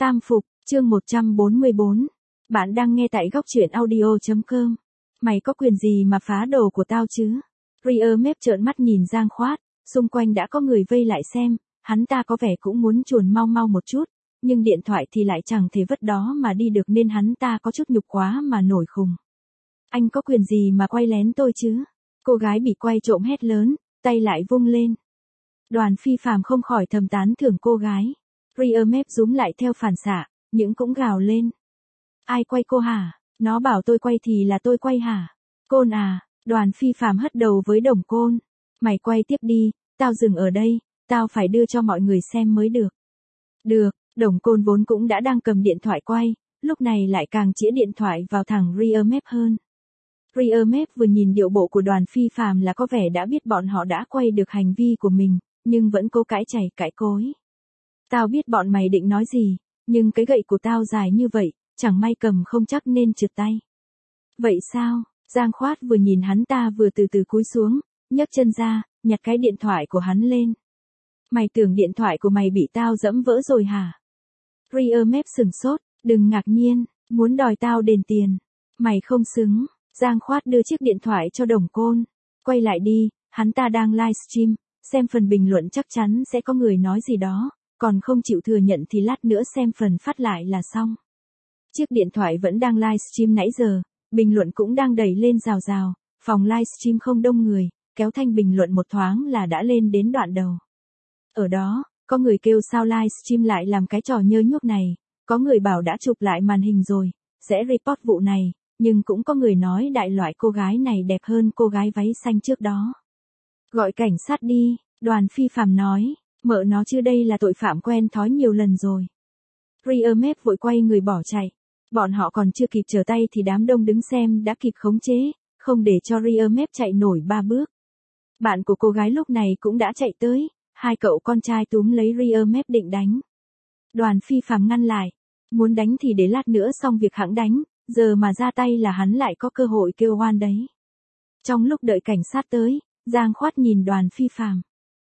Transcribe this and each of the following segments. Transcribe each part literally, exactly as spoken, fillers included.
Tam Phục, chương một trăm bốn mươi bốn. Bạn đang nghe tại góc truyện audio chấm com. Mày có quyền gì mà phá đồ của tao chứ? Ria mép trợn mắt nhìn Giang Khoát, xung quanh đã có người vây lại xem, hắn ta có vẻ cũng muốn chuồn mau mau một chút, nhưng điện thoại thì lại chẳng thể vứt đó mà đi được nên hắn ta có chút nhục quá mà nổi khùng. Anh có quyền gì mà quay lén tôi chứ? Cô gái bị quay trộm hét lớn, tay lại vung lên. Đoàn Phi Phàm không khỏi thầm tán thưởng cô gái. Ria mép rúm lại theo phản xạ, những cũng gào lên. Ai quay cô hả? Nó bảo tôi quay thì là tôi quay hả? Côn à? Đoàn Phi Phàm hất đầu với Đồng Côn. Mày quay tiếp đi, tao dừng ở đây, tao phải đưa cho mọi người xem mới được. Được, Đồng Côn vốn cũng đã đang cầm điện thoại quay, lúc này lại càng chĩa điện thoại vào thằng Ria mép hơn. Ria mép vừa nhìn điệu bộ của Đoàn Phi Phàm là có vẻ đã biết bọn họ đã quay được hành vi của mình, nhưng vẫn cố cãi chảy cãi cối. Tao biết bọn mày định nói gì, nhưng cái gậy của tao dài như vậy, chẳng may cầm không chắc nên trượt tay. Vậy sao? Giang Khoát vừa nhìn hắn ta vừa từ từ cúi xuống, nhấc chân ra, nhặt cái điện thoại của hắn lên. Mày tưởng điện thoại của mày bị tao dẫm vỡ rồi hả? Ria mép sừng sốt, đừng ngạc nhiên, muốn đòi tao đền tiền. Mày không xứng. Giang Khoát đưa chiếc điện thoại cho Đồng Côn. Quay lại đi, hắn ta đang livestream, xem phần bình luận chắc chắn sẽ có người nói gì đó, còn không chịu thừa nhận thì lát nữa xem phần phát lại là xong. Chiếc điện thoại vẫn đang livestream nãy giờ, bình luận cũng đang đẩy lên rào rào, phòng livestream không đông người, kéo thanh bình luận một thoáng là đã lên đến đoạn đầu. Ở đó, có người kêu sao livestream lại làm cái trò nhơ nhuốc này, có người bảo đã chụp lại màn hình rồi, sẽ report vụ này, nhưng cũng có người nói đại loại cô gái này đẹp hơn cô gái váy xanh trước đó. Gọi cảnh sát đi, Đoàn Phi Phàm nói, mợ nó chứ đây là tội phạm quen thói nhiều lần rồi. Ria mép vội quay người bỏ chạy. Bọn họ còn chưa kịp trở tay thì đám đông đứng xem đã kịp khống chế, không để cho Ria mép chạy nổi ba bước. Bạn của cô gái lúc này cũng đã chạy tới, hai cậu con trai túm lấy Ria mép định đánh. Đoàn Phi Phàm ngăn lại, muốn đánh thì để lát nữa xong việc hẵng đánh, giờ mà ra tay là hắn lại có cơ hội kêu oan đấy. Trong lúc đợi cảnh sát tới, Giang Khoát nhìn Đoàn Phi Phàm.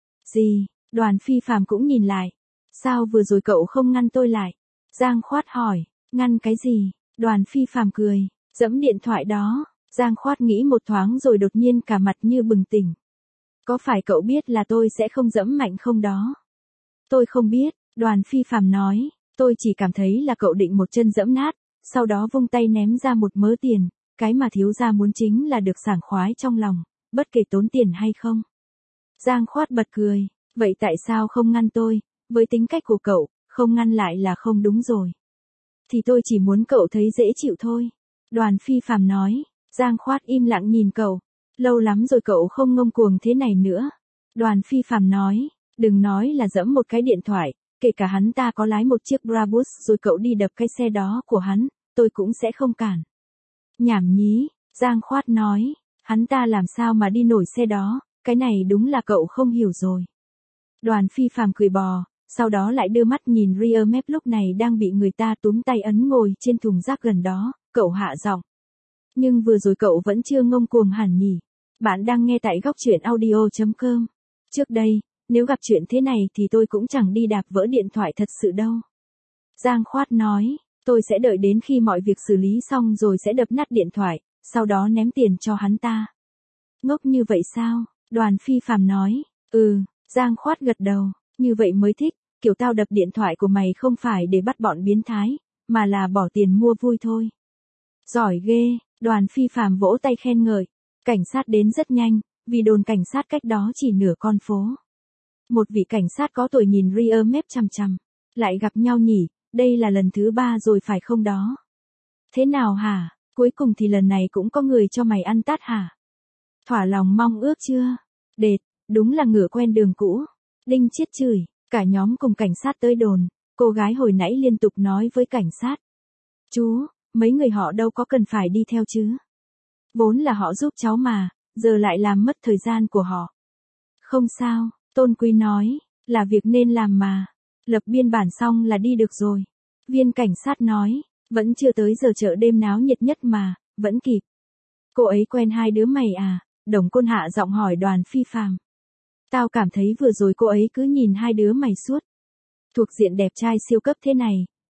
Gì? Đoàn Phi Phàm cũng nhìn lại. Sao vừa rồi cậu không ngăn tôi lại? Giang Khoát hỏi. Ngăn cái gì? Đoàn Phi Phàm cười. Giẫm điện thoại đó. Giang Khoát nghĩ một thoáng rồi đột nhiên cả mặt như bừng tỉnh. Có phải cậu biết là tôi sẽ không giẫm mạnh không đó? Tôi không biết, Đoàn Phi Phàm nói. Tôi chỉ cảm thấy là cậu định một chân giẫm nát, sau đó vung tay ném ra một mớ tiền. Cái mà thiếu gia muốn chính là được sảng khoái trong lòng, bất kể tốn tiền hay không. Giang Khoát bật cười. Vậy tại sao không ngăn tôi? Với tính cách của cậu, không ngăn lại là không đúng rồi. Thì tôi chỉ muốn cậu thấy dễ chịu thôi. Đoàn Phi Phàm nói. Giang Khoát im lặng nhìn cậu. Lâu lắm rồi cậu không ngông cuồng thế này nữa. Đoàn Phi Phàm nói. Đừng nói là giẫm một cái điện thoại, kể cả hắn ta có lái một chiếc Brabus rồi cậu đi đập cái xe đó của hắn, tôi cũng sẽ không cản. Nhảm nhí, Giang Khoát nói. Hắn ta làm sao mà đi nổi xe đó, cái này đúng là cậu không hiểu rồi. Đoàn Phi Phàm cười bò, sau đó lại đưa mắt nhìn Ria mép lúc này đang bị người ta túm tay ấn ngồi trên thùng rác gần đó, cậu hạ giọng. Nhưng vừa rồi cậu vẫn chưa ngông cuồng hẳn nhỉ. Bạn đang nghe tại góc truyện audio chấm com. Trước đây, nếu gặp chuyện thế này thì tôi cũng chẳng đi đạp vỡ điện thoại thật sự đâu. Giang Khoát nói, tôi sẽ đợi đến khi mọi việc xử lý xong rồi sẽ đập nát điện thoại, sau đó ném tiền cho hắn ta. Ngốc như vậy sao? Đoàn Phi Phàm nói, ừ. Giang Khoát gật đầu, như vậy mới thích, kiểu tao đập điện thoại của mày không phải để bắt bọn biến thái, mà là bỏ tiền mua vui thôi. Giỏi ghê, Đoàn Phi Phàm vỗ tay khen ngợi. Cảnh sát đến rất nhanh, vì đồn cảnh sát cách đó chỉ nửa con phố. Một vị cảnh sát có tuổi nhìn Ria mép chằm chằm. Lại gặp nhau nhỉ, đây là lần thứ ba rồi phải không đó? Thế nào hả? Cuối cùng thì lần này cũng có người cho mày ăn tát hả? Thỏa lòng mong ước chưa? Đệt. Đúng là ngựa quen đường cũ. Đinh Chiết chửi, cả nhóm cùng cảnh sát tới đồn, cô gái hồi nãy liên tục nói với cảnh sát. Chú, mấy người họ đâu có cần phải đi theo chứ. Vốn là họ giúp cháu mà, giờ lại làm mất thời gian của họ. Không sao, Tôn Quý nói, là việc nên làm mà. Lập biên bản xong là đi được rồi. Viên cảnh sát nói, vẫn chưa tới giờ chợ đêm náo nhiệt nhất mà, vẫn kịp. Cô ấy quen hai đứa mày à? Đồng Côn hạ giọng hỏi Đoàn Phi Phàm. Tao cảm thấy vừa rồi cô ấy cứ nhìn hai đứa mày suốt. Thuộc diện đẹp trai siêu cấp thế này,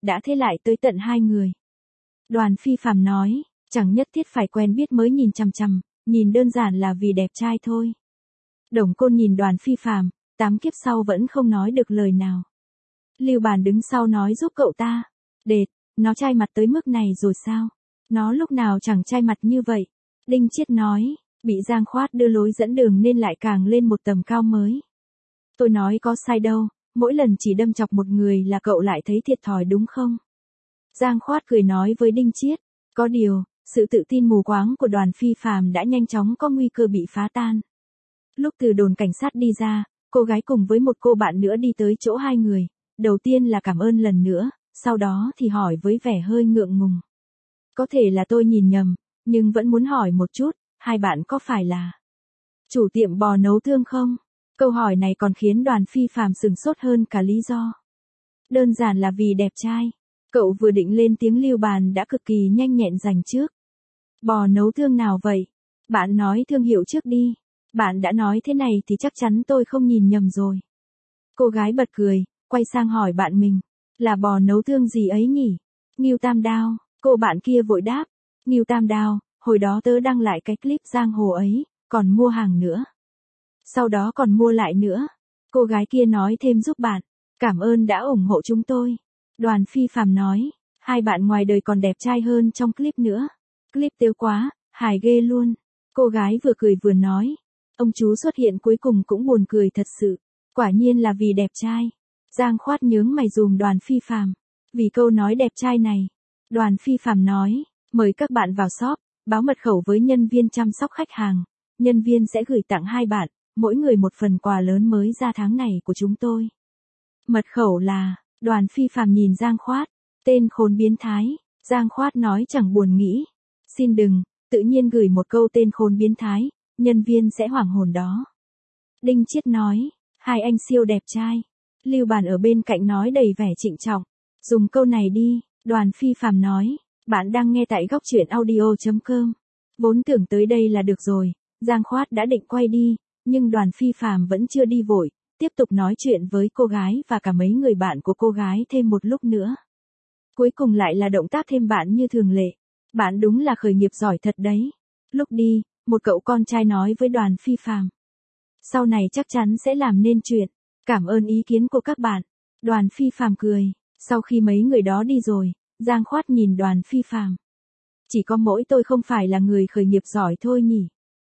đã thế lại tới tận hai người. Đoàn Phi Phàm nói, chẳng nhất thiết phải quen biết mới nhìn chằm chằm, nhìn đơn giản là vì đẹp trai thôi. Đồng Côn nhìn Đoàn Phi Phàm, tám kiếp sau vẫn không nói được lời nào. Lưu Bàn đứng sau nói giúp cậu ta. Đệt, nó trai mặt tới mức này rồi sao? Nó lúc nào chẳng trai mặt như vậy. Đinh Chiết nói, bị Giang Khoát đưa lối dẫn đường nên lại càng lên một tầm cao mới. Tôi nói có sai đâu, mỗi lần chỉ đâm chọc một người là cậu lại thấy thiệt thòi đúng không? Giang Khoát cười nói với Đinh Chiết, có điều, sự tự tin mù quáng của Đoàn Phi Phàm đã nhanh chóng có nguy cơ bị phá tan. Lúc từ đồn cảnh sát đi ra, cô gái cùng với một cô bạn nữa đi tới chỗ hai người, đầu tiên là cảm ơn lần nữa, sau đó thì hỏi với vẻ hơi ngượng ngùng. Có thể là tôi nhìn nhầm, nhưng vẫn muốn hỏi một chút, hai bạn có phải là chủ tiệm bò nấu thương không? Câu hỏi này còn khiến Đoàn Phi Phàm sửng sốt hơn cả lý do. Đơn giản là vì đẹp trai. Cậu vừa định lên tiếng Lưu Bàn đã cực kỳ nhanh nhẹn giành trước. Bò nấu thương nào vậy? Bạn nói thương hiệu trước đi. Bạn đã nói thế này thì chắc chắn tôi không nhìn nhầm rồi. Cô gái bật cười, quay sang hỏi bạn mình. Là bò nấu thương gì ấy nhỉ? Ngưu Tam Đao. Cô bạn kia vội đáp. Ngưu Tam Đao, hồi đó tớ đăng lại cái clip giang hồ ấy, còn mua hàng nữa. Sau đó còn mua lại nữa. Cô gái kia nói thêm giúp bạn. Cảm ơn đã ủng hộ chúng tôi. Đoàn Phi Phàm nói, hai bạn ngoài đời còn đẹp trai hơn trong clip nữa. Clip tếu quá, hài ghê luôn. Cô gái vừa cười vừa nói. Ông chú xuất hiện cuối cùng cũng buồn cười thật sự. Quả nhiên là vì đẹp trai. Giang Khoát nhướng mày dùm Đoàn Phi Phàm. Vì câu nói đẹp trai này. Đoàn Phi Phàm nói, mời các bạn vào shop, báo mật khẩu với nhân viên chăm sóc khách hàng. Nhân viên sẽ gửi tặng hai bạn, mỗi người một phần quà lớn mới ra tháng này của chúng tôi. Mật khẩu là... Đoàn Phi Phàm nhìn Giang Khoát, tên khốn biến thái. Giang Khoát nói chẳng buồn nghĩ. Xin đừng, tự nhiên gửi một câu tên khốn biến thái, nhân viên sẽ hoảng hồn đó. Đinh Chiết nói, hai anh siêu đẹp trai. Lưu Bàn ở bên cạnh nói đầy vẻ trịnh trọng. Dùng câu này đi, Đoàn Phi Phàm nói, bạn đang nghe tại góc truyện audio chấm com. Vốn tưởng tới đây là được rồi, Giang Khoát đã định quay đi, nhưng Đoàn Phi Phàm vẫn chưa đi vội. Tiếp tục nói chuyện với cô gái và cả mấy người bạn của cô gái thêm một lúc nữa. Cuối cùng lại là động tác thêm bạn như thường lệ. Bạn đúng là khởi nghiệp giỏi thật đấy. Lúc đi, một cậu con trai nói với Đoàn Phi Phàm. Sau này chắc chắn sẽ làm nên chuyện. Cảm ơn ý kiến của các bạn. Đoàn Phi Phàm cười. Sau khi mấy người đó đi rồi, Giang Khoát nhìn Đoàn Phi Phàm. Chỉ có mỗi tôi không phải là người khởi nghiệp giỏi thôi nhỉ.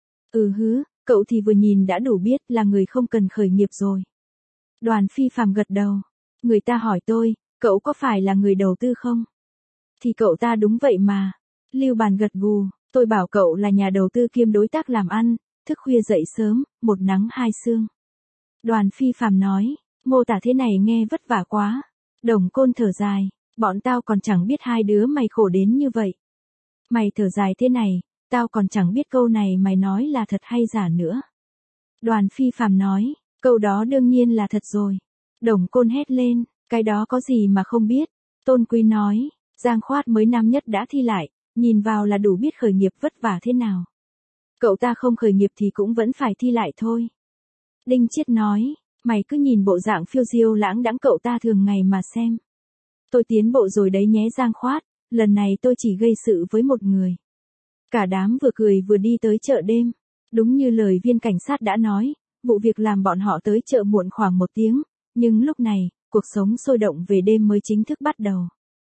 Ừ hứ. Cậu thì vừa nhìn đã đủ biết là người không cần khởi nghiệp rồi. Đoàn Phi Phàm gật đầu. Người ta hỏi tôi, cậu có phải là người đầu tư không? Thì cậu ta đúng vậy mà. Lưu Bàn gật gù, tôi bảo cậu là nhà đầu tư kiêm đối tác làm ăn, thức khuya dậy sớm, một nắng hai sương. Đoàn Phi Phàm nói, mô tả thế này nghe vất vả quá. Đồng Côn thở dài, bọn tao còn chẳng biết hai đứa mày khổ đến như vậy. Mày thở dài thế này. Tao còn chẳng biết câu này mày nói là thật hay giả nữa. Đoàn Phi Phàm nói, câu đó đương nhiên là thật rồi. Đồng Côn hét lên, cái đó có gì mà không biết. Tôn Quý nói, Giang Khoát mới năm nhất đã thi lại, nhìn vào là đủ biết khởi nghiệp vất vả thế nào. Cậu ta không khởi nghiệp thì cũng vẫn phải thi lại thôi. Đinh Chiết nói, mày cứ nhìn bộ dạng phiêu diêu lãng đãng cậu ta thường ngày mà xem. Tôi tiến bộ rồi đấy nhé Giang Khoát, lần này tôi chỉ gây sự với một người. Cả đám vừa cười vừa đi tới chợ đêm. Đúng như lời viên cảnh sát đã nói, vụ việc làm bọn họ tới chợ muộn khoảng một tiếng, nhưng lúc này, cuộc sống sôi động về đêm mới chính thức bắt đầu.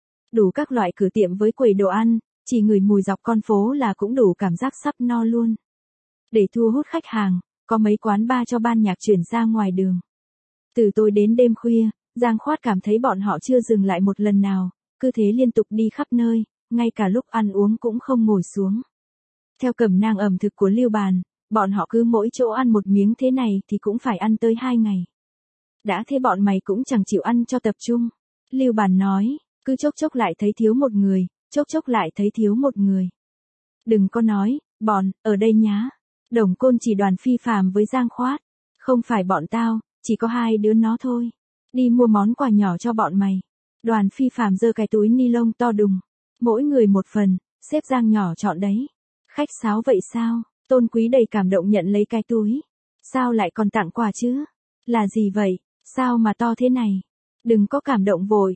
Đủ các loại cửa tiệm với quầy đồ ăn, chỉ ngửi mùi dọc con phố là cũng đủ cảm giác sắp no luôn. Để thu hút khách hàng, có mấy quán bar cho ban nhạc chuyển ra ngoài đường. Từ tối đến đêm khuya, Giang Khoát cảm thấy bọn họ chưa dừng lại một lần nào, cứ thế liên tục đi khắp nơi, ngay cả lúc ăn uống cũng không ngồi xuống. Theo cẩm nang ẩm thực của Lưu Bàn, bọn họ cứ mỗi chỗ ăn một miếng thế này thì cũng phải ăn tới hai ngày. Đã thế bọn mày cũng chẳng chịu ăn cho tập trung. Lưu Bàn nói, cứ chốc chốc lại thấy thiếu một người, chốc chốc lại thấy thiếu một người. Đừng có nói, bọn, ở đây nhá. Đồng Côn chỉ Đoàn Phi Phàm với Giang Khoát. Không phải bọn tao, chỉ có hai đứa nó thôi. Đi mua món quà nhỏ cho bọn mày. Đoàn Phi Phàm giơ cái túi ni lông to đùng. Mỗi người một phần, xếp Giang nhỏ chọn đấy. Khách sáo vậy sao? Tôn Quý đầy cảm động nhận lấy cái túi. Sao lại còn tặng quà chứ? Là gì vậy? Sao mà to thế này? Đừng có cảm động vội.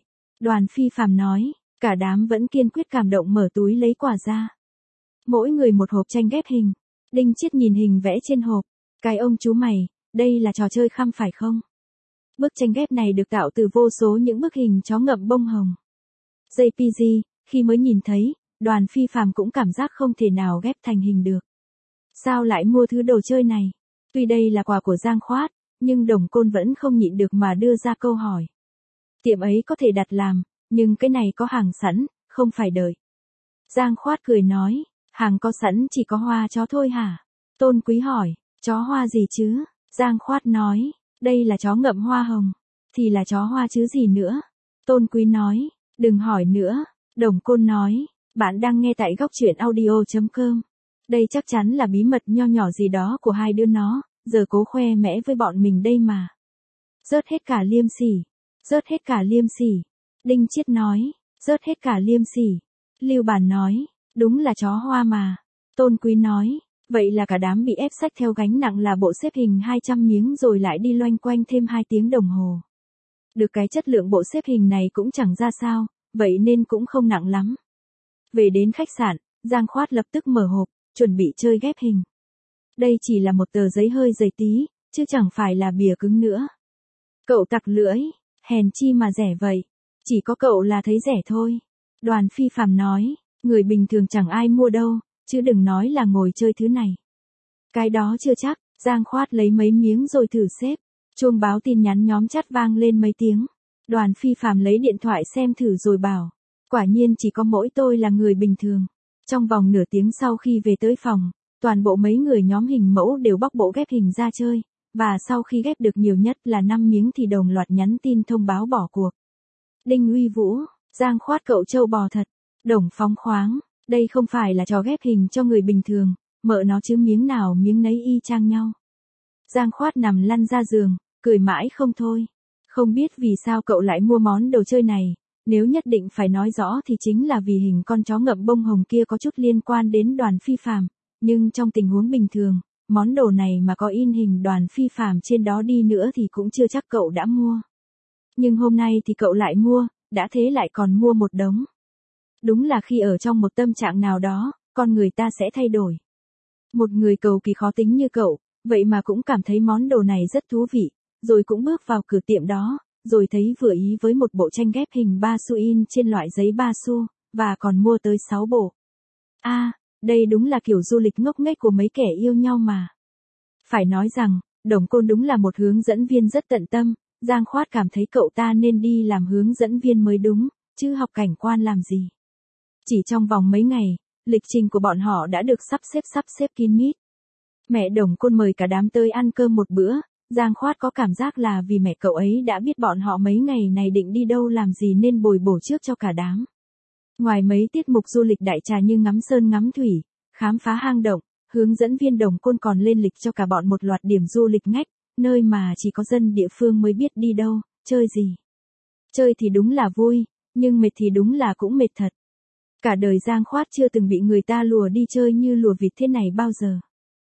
Đoàn Phi Phàm nói, cả đám vẫn kiên quyết cảm động mở túi lấy quà ra. Mỗi người một hộp tranh ghép hình. Đinh Chiết nhìn hình vẽ trên hộp. Cái ông chú mày, đây là trò chơi khăm phải không? Bức tranh ghép này được tạo từ vô số những bức hình chó ngậm bông hồng. jê pê giê, khi mới nhìn thấy, Đoàn Phi Phàm cũng cảm giác không thể nào ghép thành hình được. Sao lại mua thứ đồ chơi này? Tuy đây là quà của Giang Khoát, nhưng Đồng Côn vẫn không nhịn được mà đưa ra câu hỏi. Tiệm ấy có thể đặt làm, nhưng cái này có hàng sẵn, không phải đợi. Giang Khoát cười nói, hàng có sẵn chỉ có hoa chó thôi hả? Tôn Quý hỏi, chó hoa gì chứ? Giang Khoát nói, đây là chó ngậm hoa hồng. Thì là chó hoa chứ gì nữa? Tôn Quý nói, đừng hỏi nữa. Đồng Côn nói, bạn đang nghe tại góc truyện audio chấm com. Đây chắc chắn là bí mật nho nhỏ gì đó của hai đứa nó, giờ cố khoe mẽ với bọn mình đây mà. Rớt hết cả liêm sỉ. Rớt hết cả liêm sỉ. Đinh Chiết nói, rớt hết cả liêm sỉ. Lưu Bản nói, đúng là chó hoa mà. Tôn Quý nói, vậy là cả đám bị ép xách theo gánh nặng là bộ xếp hình hai trăm miếng rồi lại đi loanh quanh thêm hai tiếng đồng hồ. Được cái chất lượng bộ xếp hình này cũng chẳng ra sao, vậy nên cũng không nặng lắm. Về đến khách sạn, Giang Khoát lập tức mở hộp, chuẩn bị chơi ghép hình. Đây chỉ là một tờ giấy hơi dày tí, chứ chẳng phải là bìa cứng nữa. Cậu tặc lưỡi, hèn chi mà rẻ vậy. Chỉ có cậu là thấy rẻ thôi. Đoàn Phi Phàm nói, người bình thường chẳng ai mua đâu, chứ đừng nói là ngồi chơi thứ này. Cái đó chưa chắc. Giang Khoát lấy mấy miếng rồi thử xếp. Chuông báo tin nhắn nhóm chat vang lên mấy tiếng. Đoàn Phi Phàm lấy điện thoại xem thử rồi bảo, quả nhiên chỉ có mỗi tôi là người bình thường. Trong vòng nửa tiếng sau khi về tới phòng, toàn bộ mấy người nhóm hình mẫu đều bóc bộ ghép hình ra chơi, và sau khi ghép được nhiều nhất là năm miếng thì đồng loạt nhắn tin thông báo bỏ cuộc. Đinh Uy Vũ, Giang Khoát cậu trâu bò thật. Đồng phóng khoáng, đây không phải là trò ghép hình cho người bình thường, mợ nó chứ miếng nào miếng nấy y chang nhau. Giang Khoát nằm lăn ra giường, cười mãi không thôi. Không biết vì sao cậu lại mua món đồ chơi này, nếu nhất định phải nói rõ thì chính là vì hình con chó ngậm bông hồng kia có chút liên quan đến Đoàn Phi Phàm, nhưng trong tình huống bình thường, món đồ này mà có in hình Đoàn Phi Phàm trên đó đi nữa thì cũng chưa chắc cậu đã mua. Nhưng hôm nay thì cậu lại mua, đã thế lại còn mua một đống. Đúng là khi ở trong một tâm trạng nào đó, con người ta sẽ thay đổi. Một người cầu kỳ khó tính như cậu, vậy mà cũng cảm thấy món đồ này rất thú vị, rồi cũng bước vào cửa tiệm đó, rồi thấy vừa ý với một bộ tranh ghép hình ba xu in trên loại giấy ba xu, và còn mua tới sáu bộ. A, à, đây đúng là kiểu du lịch ngốc nghếch của mấy kẻ yêu nhau mà. Phải nói rằng, Đồng Côn đúng là một hướng dẫn viên rất tận tâm, Giang Khoát cảm thấy cậu ta nên đi làm hướng dẫn viên mới đúng, chứ học cảnh quan làm gì. Chỉ trong vòng mấy ngày, lịch trình của bọn họ đã được sắp xếp sắp xếp kín mít. Mẹ Đồng Côn mời cả đám tới ăn cơm một bữa, Giang Khoát có cảm giác là vì mẹ cậu ấy đã biết bọn họ mấy ngày này định đi đâu làm gì nên bồi bổ trước cho cả đám. Ngoài mấy tiết mục du lịch đại trà như ngắm sơn ngắm thủy, khám phá hang động, hướng dẫn viên Đồng Côn còn lên lịch cho cả bọn một loạt điểm du lịch ngách, nơi mà chỉ có dân địa phương mới biết đi đâu, chơi gì. Chơi thì đúng là vui, nhưng mệt thì đúng là cũng mệt thật. Cả đời Giang Khoát chưa từng bị người ta lùa đi chơi như lùa vịt thế này bao giờ.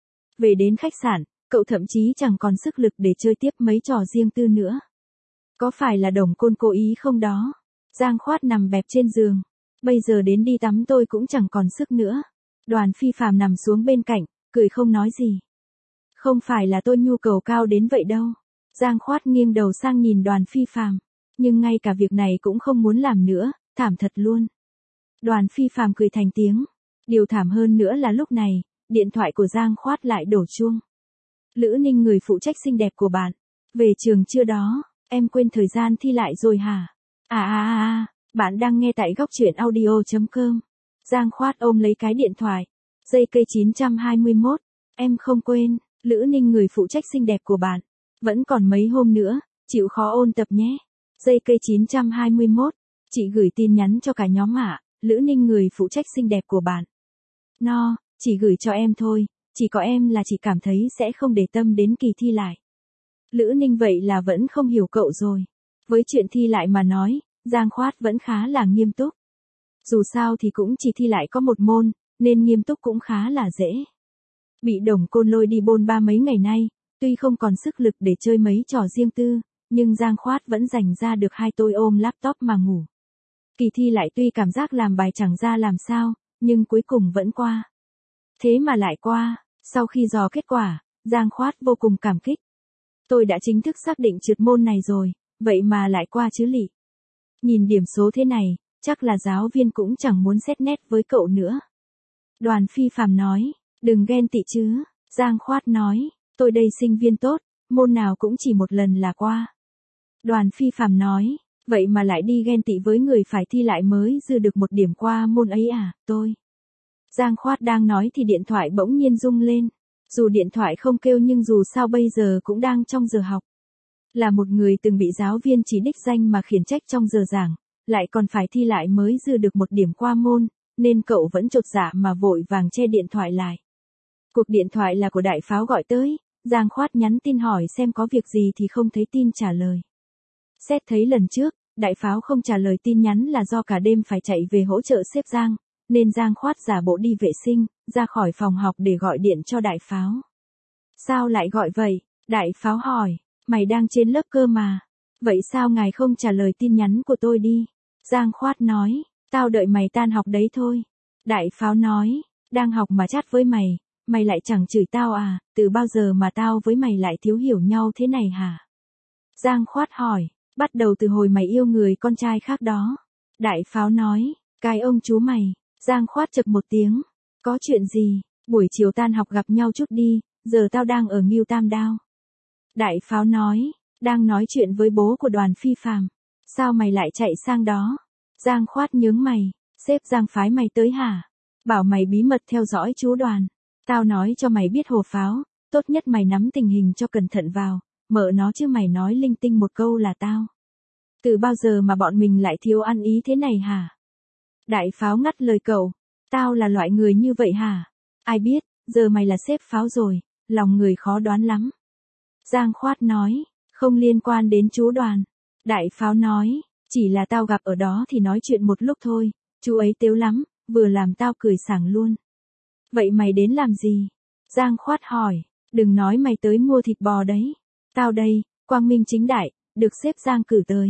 Về đến khách sạn, cậu thậm chí chẳng còn sức lực để chơi tiếp mấy trò riêng tư nữa. Có phải là Đồng Côn cố ý không đó? Giang Khoát nằm bẹp trên giường. Bây giờ đến đi tắm tôi cũng chẳng còn sức nữa. Đoàn Phi Phàm nằm xuống bên cạnh, cười không nói gì. Không phải là tôi nhu cầu cao đến vậy đâu. Giang Khoát nghiêng đầu sang nhìn Đoàn Phi Phàm, nhưng ngay cả việc này cũng không muốn làm nữa, thảm thật luôn. Đoàn Phi Phàm cười thành tiếng. Điều thảm hơn nữa là lúc này, điện thoại của Giang Khoát lại đổ chuông. Lữ Ninh, người phụ trách xinh đẹp của bạn. Về trường chưa đó, em quên thời gian thi lại rồi hả? À à à à, bạn đang nghe tại góc truyện audio chấm com. Giang Khoát ôm lấy cái điện thoại. Giây cây chín trăm hai mươi mốt, em không quên, Lữ Ninh, người phụ trách xinh đẹp của bạn. Vẫn còn mấy hôm nữa, chịu khó ôn tập nhé. Giây cây chín trăm hai mươi mốt, chị gửi tin nhắn cho cả nhóm ạ, Lữ Ninh, người phụ trách xinh đẹp của bạn. No, chỉ gửi cho em thôi, chỉ có em là chị cảm thấy sẽ không để tâm đến kỳ thi lại. Lữ Ninh, vậy là vẫn không hiểu cậu rồi. Với chuyện thi lại mà nói, Giang Khoát vẫn khá là nghiêm túc. Dù sao thì cũng chỉ thi lại có một môn, nên nghiêm túc cũng khá là dễ. Bị Đồng Côn lôi đi bôn ba mấy ngày nay, tuy không còn sức lực để chơi mấy trò riêng tư, nhưng Giang Khoát vẫn dành ra được hai tôi ôm laptop mà ngủ. Kỳ thi lại tuy cảm giác làm bài chẳng ra làm sao, nhưng cuối cùng vẫn qua. Thế mà lại qua, sau khi dò kết quả, Giang Khoát vô cùng cảm kích. Tôi đã chính thức xác định trượt môn này rồi, vậy mà lại qua chứ lị. Nhìn điểm số thế này, chắc là giáo viên cũng chẳng muốn xét nét với cậu nữa. Đoàn Phi Phàm nói, đừng ghen tị chứ. Giang Khoát nói, tôi đây sinh viên tốt, môn nào cũng chỉ một lần là qua. Đoàn Phi Phàm nói, vậy mà lại đi ghen tị với người phải thi lại mới dư được một điểm qua môn ấy à, tôi. Giang Khoát đang nói thì điện thoại bỗng nhiên rung lên. Dù điện thoại không kêu nhưng dù sao bây giờ cũng đang trong giờ học. Là một người từng bị giáo viên chỉ đích danh mà khiển trách trong giờ giảng, lại còn phải thi lại mới dư được một điểm qua môn, nên cậu vẫn chột dạ mà vội vàng che điện thoại lại. Cuộc điện thoại là của Đại Pháo gọi tới, Giang Khoát nhắn tin hỏi xem có việc gì thì không thấy tin trả lời. Xét thấy lần trước, Đại Pháo không trả lời tin nhắn là do cả đêm phải chạy về hỗ trợ sếp Giang, nên Giang Khoát giả bộ đi vệ sinh, ra khỏi phòng học để gọi điện cho Đại Pháo. Sao lại gọi vậy? Đại Pháo hỏi, mày đang trên lớp cơ mà. Vậy sao ngài không trả lời tin nhắn của tôi đi? Giang Khoát nói, tao đợi mày tan học đấy thôi. Đại Pháo nói, đang học mà chat với mày, mày lại chẳng chửi tao à, từ bao giờ mà tao với mày lại thiếu hiểu nhau thế này hả? Giang Khoát hỏi, bắt đầu từ hồi mày yêu người con trai khác đó. Đại Pháo nói, cái ông chú mày. Giang Khoát chập một tiếng, có chuyện gì, buổi chiều tan học gặp nhau chút đi, giờ tao đang ở Ngưu Tam Đao. Đại Pháo nói, đang nói chuyện với bố của Đoàn Phi Phàm. Sao mày lại chạy sang đó? Giang Khoát nhướng mày, sếp Giang phái mày tới hả? Bảo mày bí mật theo dõi chú Đoàn. Tao nói cho mày biết Hồ Pháo, tốt nhất mày nắm tình hình cho cẩn thận vào, mợ nó chứ mày nói linh tinh một câu là tao. Từ bao giờ mà bọn mình lại thiếu ăn ý thế này hả? Đại Pháo ngắt lời cậu, tao là loại người như vậy hả? Ai biết, giờ mày là sếp Pháo rồi, lòng người khó đoán lắm. Giang Khoát nói, không liên quan đến chú Đoàn. Đại Pháo nói, chỉ là tao gặp ở đó thì nói chuyện một lúc thôi, chú ấy tếu lắm, vừa làm tao cười sảng luôn. Vậy mày đến làm gì? Giang Khoát hỏi, đừng nói mày tới mua thịt bò đấy. Tao đây, quang minh chính đại, được sếp Giang cử tới.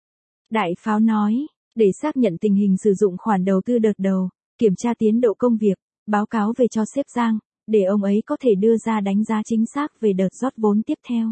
Đại Pháo nói, để xác nhận tình hình sử dụng khoản đầu tư đợt đầu, kiểm tra tiến độ công việc, báo cáo về cho sếp Giang, để ông ấy có thể đưa ra đánh giá chính xác về đợt rót vốn tiếp theo.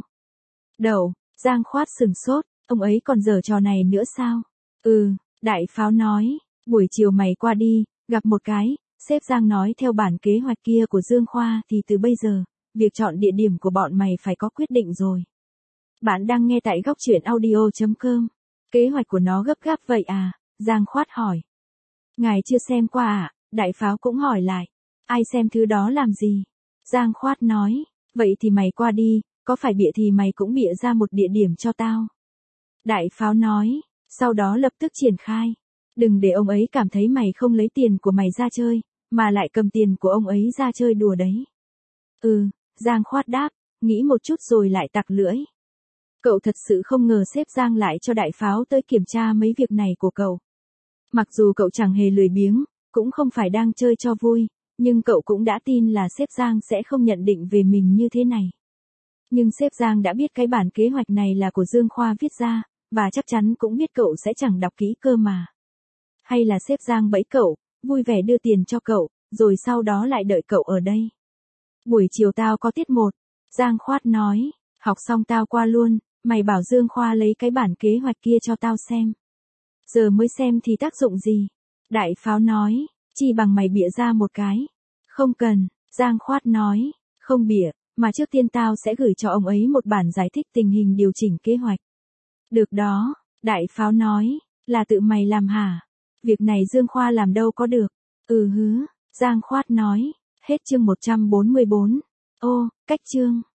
Đậu, Giang Khoát sừng sốt, ông ấy còn giở trò này nữa sao? Ừ, Đại Pháo nói, buổi chiều mày qua đi, gặp một cái, sếp Giang nói theo bản kế hoạch kia của Dương Khoa thì từ bây giờ, việc chọn địa điểm của bọn mày phải có quyết định rồi. Bạn đang nghe tại góc truyện audio chấm com. Kế hoạch của nó gấp gáp vậy à? Giang Khoát hỏi. Ngài chưa xem qua à? Đại Pháo cũng hỏi lại. Ai xem thứ đó làm gì? Giang Khoát nói. Vậy thì mày qua đi, có phải bịa thì mày cũng bịa ra một địa điểm cho tao. Đại Pháo nói. Sau đó lập tức triển khai. Đừng để ông ấy cảm thấy mày không lấy tiền của mày ra chơi, mà lại cầm tiền của ông ấy ra chơi đùa đấy. Ừ, Giang Khoát đáp, nghĩ một chút rồi lại tặc lưỡi. Cậu thật sự không ngờ sếp Giang lại cho Đại Pháo tới kiểm tra mấy việc này của cậu. Mặc dù cậu chẳng hề lười biếng, cũng không phải đang chơi cho vui, nhưng cậu cũng đã tin là sếp Giang sẽ không nhận định về mình như thế này. Nhưng sếp Giang đã biết cái bản kế hoạch này là của Dương Khoa viết ra, và chắc chắn cũng biết cậu sẽ chẳng đọc kỹ cơ mà. Hay là sếp Giang bẫy cậu, vui vẻ đưa tiền cho cậu, rồi sau đó lại đợi cậu ở đây. Buổi chiều tao có tiết một, Giang Khoát nói, học xong tao qua luôn, mày bảo Dương Khoa lấy cái bản kế hoạch kia cho tao xem. Giờ mới xem thì tác dụng gì? Đại Pháo nói, chi bằng mày bịa ra một cái. Không cần, Giang Khoát nói, không bịa, mà trước tiên tao sẽ gửi cho ông ấy một bản giải thích tình hình điều chỉnh kế hoạch. Được đó, Đại Pháo nói, là tự mày làm hả? Việc này Dương Khoa làm đâu có được. Ừ hứ, Giang Khoát nói, hết chương một trăm bốn mươi bốn. Ô, cách chương.